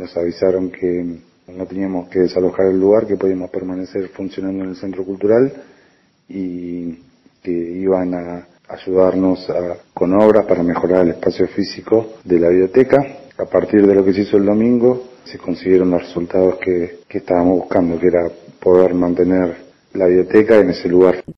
nos avisaron que no teníamos que desalojar el lugar, que podíamos permanecer funcionando en el centro cultural y que iban a ayudarnos con obras para mejorar el espacio físico de la biblioteca. A partir de lo que se hizo el domingo, se consiguieron los resultados que estábamos buscando, que era poder mantener la biblioteca en ese lugar.